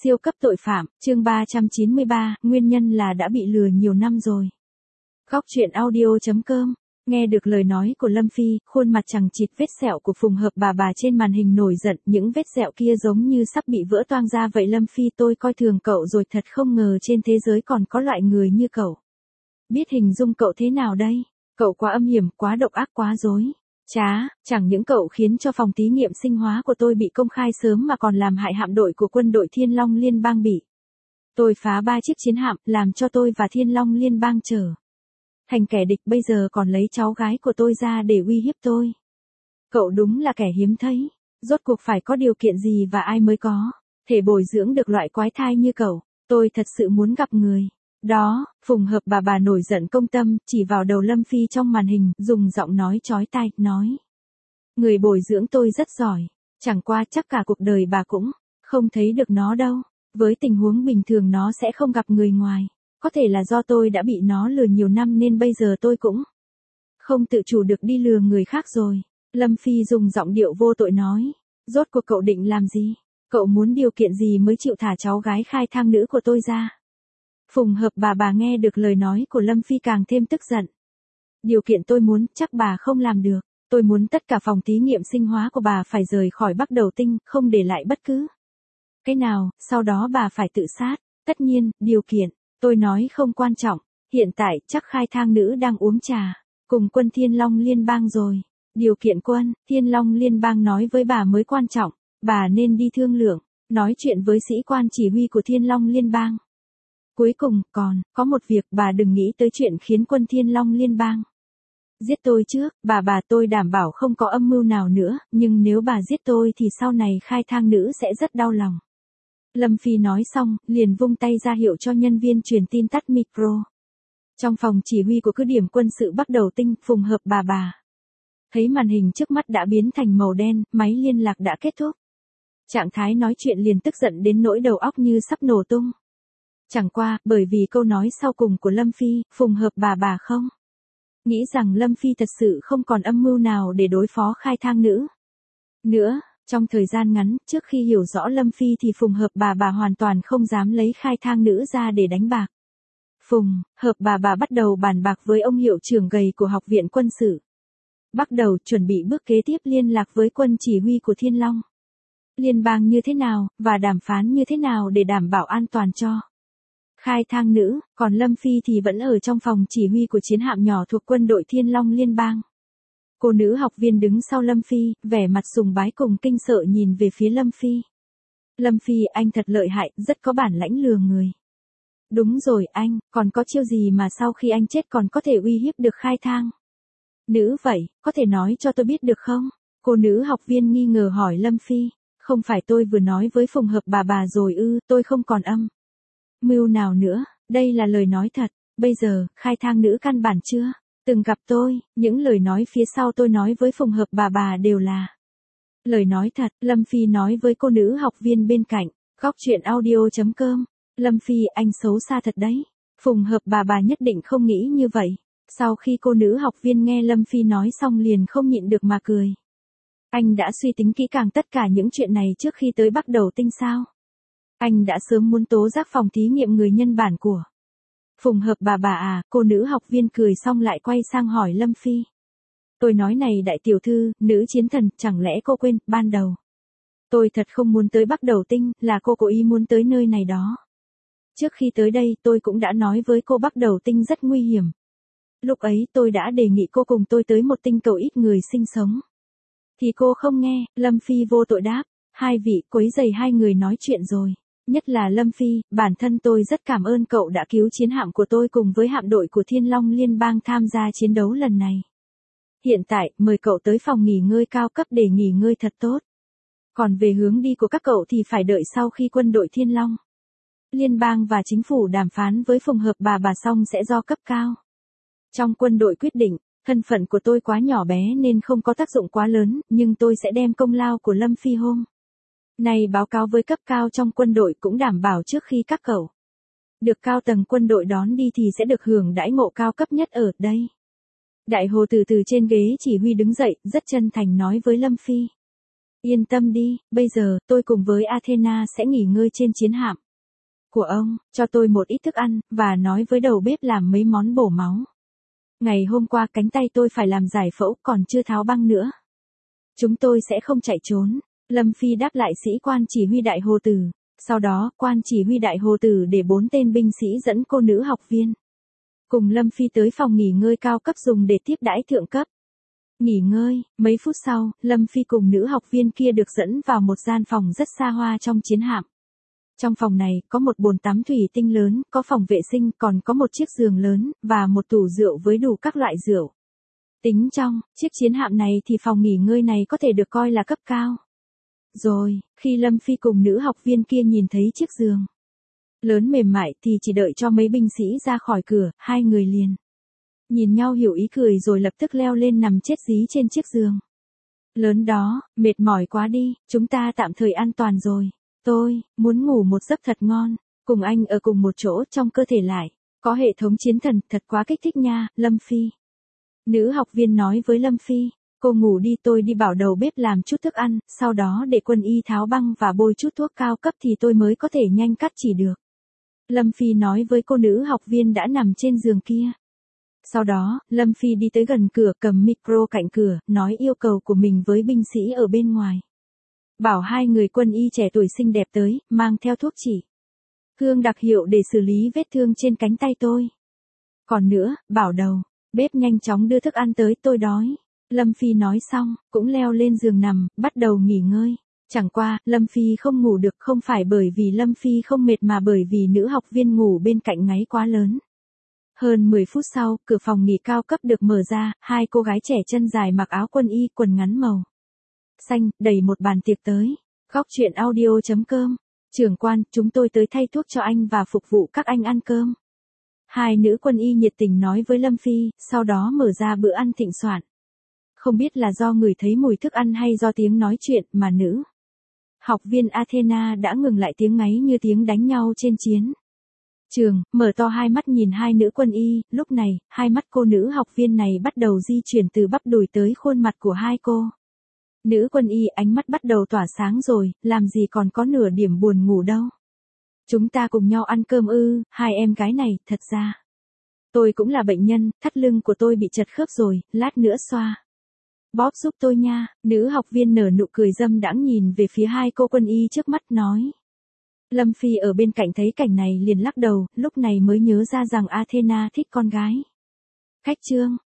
Siêu cấp tội phạm, chương 393, nguyên nhân là đã bị lừa nhiều năm rồi. Góc truyện audio.com. Nghe được lời nói của Lâm Phi, khuôn mặt chằng chịt vết sẹo của Phùng Hợp bà trên màn hình nổi giận, những vết sẹo kia giống như sắp bị vỡ toang ra vậy. Lâm Phi, tôi coi thường cậu rồi, thật không ngờ trên thế giới còn có loại người như cậu. Biết hình dung cậu thế nào đây? Cậu quá âm hiểm, quá độc ác, quá dối trá, chẳng những cậu khiến cho phòng thí nghiệm sinh hóa của tôi bị công khai sớm mà còn làm hại hạm đội của quân đội Thiên Long Liên bang bị tôi phá 3 chiếc chiến hạm, làm cho tôi và Thiên Long Liên bang trở thành kẻ địch, bây giờ còn lấy cháu gái của tôi ra để uy hiếp tôi. Cậu đúng là kẻ hiếm thấy, rốt cuộc phải có điều kiện gì và ai mới có thể bồi dưỡng được loại quái thai như cậu, tôi thật sự muốn gặp người. Đó, Phùng Hợp bà nổi giận công tâm, chỉ vào đầu Lâm Phi trong màn hình, dùng giọng nói chói tai, nói. Người bồi dưỡng tôi rất giỏi, chẳng qua chắc cả cuộc đời bà cũng không thấy được nó đâu. Với tình huống bình thường nó sẽ không gặp người ngoài. Có thể là do tôi đã bị nó lừa nhiều năm nên bây giờ tôi cũng không tự chủ được đi lừa người khác rồi. Lâm Phi dùng giọng điệu vô tội nói. Rốt cuộc cậu định làm gì? Cậu muốn điều kiện gì mới chịu thả cháu gái khai thang nữ của tôi ra? Phùng Hợp bà nghe được lời nói của Lâm Phi càng thêm tức giận. Điều kiện tôi muốn, chắc bà không làm được. Tôi muốn tất cả phòng thí nghiệm sinh hóa của bà phải rời khỏi Bắc Đầu Tinh, không để lại bất cứ cái nào, sau đó bà phải tự sát. Tất nhiên, điều kiện, tôi nói không quan trọng. Hiện tại, chắc khai thang nữ đang uống trà cùng quân Thiên Long Liên bang rồi. Điều kiện quân Thiên Long Liên bang nói với bà mới quan trọng. Bà nên đi thương lượng, nói chuyện với sĩ quan chỉ huy của Thiên Long Liên bang. Cuối cùng, còn có một việc, bà đừng nghĩ tới chuyện khiến quân Thiên Long Liên bang giết tôi trước. Bà tôi đảm bảo không có âm mưu nào nữa, nhưng nếu bà giết tôi thì sau này khai thang nữ sẽ rất đau lòng. Lâm Phi nói xong, liền vung tay ra hiệu cho nhân viên truyền tin tắt micro. Trong phòng chỉ huy của cứ điểm quân sự Bắc Đầu Tinh, Phùng Hợp bà thấy màn hình trước mắt đã biến thành màu đen, máy liên lạc đã kết thúc. Trạng thái nói chuyện liền tức giận đến nỗi đầu óc như sắp nổ tung. Chẳng qua, bởi vì câu nói sau cùng của Lâm Phi, Phùng Hợp bà không nghĩ rằng Lâm Phi thật sự không còn âm mưu nào để đối phó khai thang nữ nữa. Trong thời gian ngắn, trước khi hiểu rõ Lâm Phi thì Phùng Hợp bà hoàn toàn không dám lấy khai thang nữ ra để đánh bạc. Phùng Hợp bà bắt đầu bàn bạc với ông hiệu trưởng gầy của học viện quân sự. Bắt đầu chuẩn bị bước kế tiếp, liên lạc với quân chỉ huy của Thiên Long Liên bang như thế nào, và đàm phán như thế nào để đảm bảo an toàn cho khai thang nữ, còn Lâm Phi thì vẫn ở trong phòng chỉ huy của chiến hạm nhỏ thuộc quân đội Thiên Long Liên bang. Cô nữ học viên đứng sau Lâm Phi, vẻ mặt sùng bái cùng kinh sợ nhìn về phía Lâm Phi. Lâm Phi, anh thật lợi hại, rất có bản lãnh lừa người. Đúng rồi anh, còn có chiêu gì mà sau khi anh chết còn có thể uy hiếp được khai thang nữ vậy, có thể nói cho tôi biết được không? Cô nữ học viên nghi ngờ hỏi Lâm Phi. Không phải tôi vừa nói với Phùng Hợp bà rồi ư? Tôi không còn âm mưu nào nữa, đây là lời nói thật. Bây giờ, khai thang nữ căn bản chưa từng gặp tôi, những lời nói phía sau tôi nói với Phùng Hợp bà đều là lời nói thật. Lâm Phi nói với cô nữ học viên bên cạnh. Góc truyện audio.com. Lâm Phi, anh xấu xa thật đấy. Phùng Hợp bà nhất định không nghĩ như vậy. Sau khi cô nữ học viên nghe Lâm Phi nói xong liền không nhịn được mà cười. Anh đã suy tính kỹ càng tất cả những chuyện này trước khi tới Bắc Đầu Tinh sao? Anh đã sớm muốn tố giác phòng thí nghiệm người nhân bản của Phùng Hợp bà à? Cô nữ học viên cười xong lại quay sang hỏi Lâm Phi. Tôi nói này đại tiểu thư, nữ chiến thần, chẳng lẽ cô quên, ban đầu tôi thật không muốn tới Bắc Đầu Tinh, là cô cố ý muốn tới nơi này đó. Trước khi tới đây tôi cũng đã nói với cô Bắc Đầu Tinh rất nguy hiểm. Lúc ấy tôi đã đề nghị cô cùng tôi tới một tinh cầu ít người sinh sống. Thì cô không nghe. Lâm Phi vô tội đáp. Hai vị quấy rầy hai người nói chuyện rồi. Nhất là Lâm Phi, bản thân tôi rất cảm ơn cậu đã cứu chiến hạm của tôi cùng với hạm đội của Thiên Long Liên bang tham gia chiến đấu lần này. Hiện tại, mời cậu tới phòng nghỉ ngơi cao cấp để nghỉ ngơi thật tốt. Còn về hướng đi của các cậu thì phải đợi sau khi quân đội Thiên Long Liên bang và chính phủ đàm phán với Phùng Hợp bà xong sẽ do cấp cao trong quân đội quyết định. Thân phận của tôi quá nhỏ bé nên không có tác dụng quá lớn, nhưng tôi sẽ đem công lao của Lâm Phi hôm này báo cáo với cấp cao trong quân đội, cũng đảm bảo trước khi các cậu được cao tầng quân đội đón đi thì sẽ được hưởng đãi ngộ cao cấp nhất ở đây. Đại Hồ từ trên ghế chỉ huy đứng dậy, rất chân thành nói với Lâm Phi. Yên tâm đi, bây giờ, tôi cùng với Athena sẽ nghỉ ngơi trên chiến hạm của ông, cho tôi một ít thức ăn, và nói với đầu bếp làm mấy món bổ máu. Ngày hôm qua cánh tay tôi phải làm giải phẫu còn chưa tháo băng nữa. Chúng tôi sẽ không chạy trốn. Lâm Phi đáp lại sĩ quan chỉ huy đại hồ tử. Sau đó, quan chỉ huy đại hồ tử để 4 tên binh sĩ dẫn cô nữ học viên cùng Lâm Phi tới phòng nghỉ ngơi cao cấp dùng để tiếp đãi thượng cấp. Nghỉ ngơi, mấy phút sau, Lâm Phi cùng nữ học viên kia được dẫn vào một gian phòng rất xa hoa trong chiến hạm. Trong phòng này, có một bồn tắm thủy tinh lớn, có phòng vệ sinh, còn có một chiếc giường lớn, và một tủ rượu với đủ các loại rượu. Tính trong, chiếc chiến hạm này thì phòng nghỉ ngơi này có thể được coi là cấp cao. Rồi, khi Lâm Phi cùng nữ học viên kia nhìn thấy chiếc giường lớn mềm mại thì chỉ đợi cho mấy binh sĩ ra khỏi cửa, hai người liền nhìn nhau hiểu ý cười rồi lập tức leo lên nằm chết dí trên chiếc giường lớn đó. Mệt mỏi quá đi, chúng ta tạm thời an toàn rồi. Tôi muốn ngủ một giấc thật ngon, cùng anh ở cùng một chỗ trong cơ thể lại có hệ thống chiến thần, thật quá kích thích nha, Lâm Phi. Nữ học viên nói với Lâm Phi, cô ngủ đi, tôi đi bảo đầu bếp làm chút thức ăn, sau đó để quân y tháo băng và bôi chút thuốc cao cấp thì tôi mới có thể nhanh cắt chỉ được. Lâm Phi nói với cô nữ học viên đã nằm trên giường kia. Sau đó, Lâm Phi đi tới gần cửa, cầm micro cạnh cửa, nói yêu cầu của mình với binh sĩ ở bên ngoài. Bảo hai người quân y trẻ tuổi xinh đẹp tới, mang theo thuốc chỉ hương đặc hiệu để xử lý vết thương trên cánh tay tôi. Còn nữa, bảo đầu bếp nhanh chóng đưa thức ăn tới, tôi đói. Lâm Phi nói xong, cũng leo lên giường nằm, bắt đầu nghỉ ngơi. Chẳng qua, Lâm Phi không ngủ được, không phải bởi vì Lâm Phi không mệt mà bởi vì nữ học viên ngủ bên cạnh ngáy quá lớn. Hơn 10 phút sau, cửa phòng nghỉ cao cấp được mở ra, hai cô gái trẻ chân dài mặc áo quân y, quần ngắn màu xanh, đẩy một bàn tiệc tới. Góc truyện audio.com. Trưởng quan, chúng tôi tới thay thuốc cho anh và phục vụ các anh ăn cơm. Hai nữ quân y nhiệt tình nói với Lâm Phi, sau đó mở ra bữa ăn thịnh soạn. Không biết là do người thấy mùi thức ăn hay do tiếng nói chuyện mà nữ học viên Athena đã ngừng lại tiếng ngáy như tiếng đánh nhau trên chiến trường, mở to hai mắt nhìn hai nữ quân y. Lúc này, hai mắt cô nữ học viên này bắt đầu di chuyển từ bắp đùi tới khuôn mặt của hai cô nữ quân y, ánh mắt bắt đầu tỏa sáng rồi, làm gì còn có nửa điểm buồn ngủ đâu. Chúng ta cùng nhau ăn cơm ư? Hai em gái này, thật ra tôi cũng là bệnh nhân, thắt lưng của tôi bị chật khớp rồi, lát nữa xoa bóp giúp tôi nha. Nữ học viên nở nụ cười dâm đãng nhìn về phía hai cô quân y trước mắt nói. Lâm Phi ở bên cạnh thấy cảnh này liền lắc đầu, lúc này mới nhớ ra rằng Athena thích con gái. Khách trương,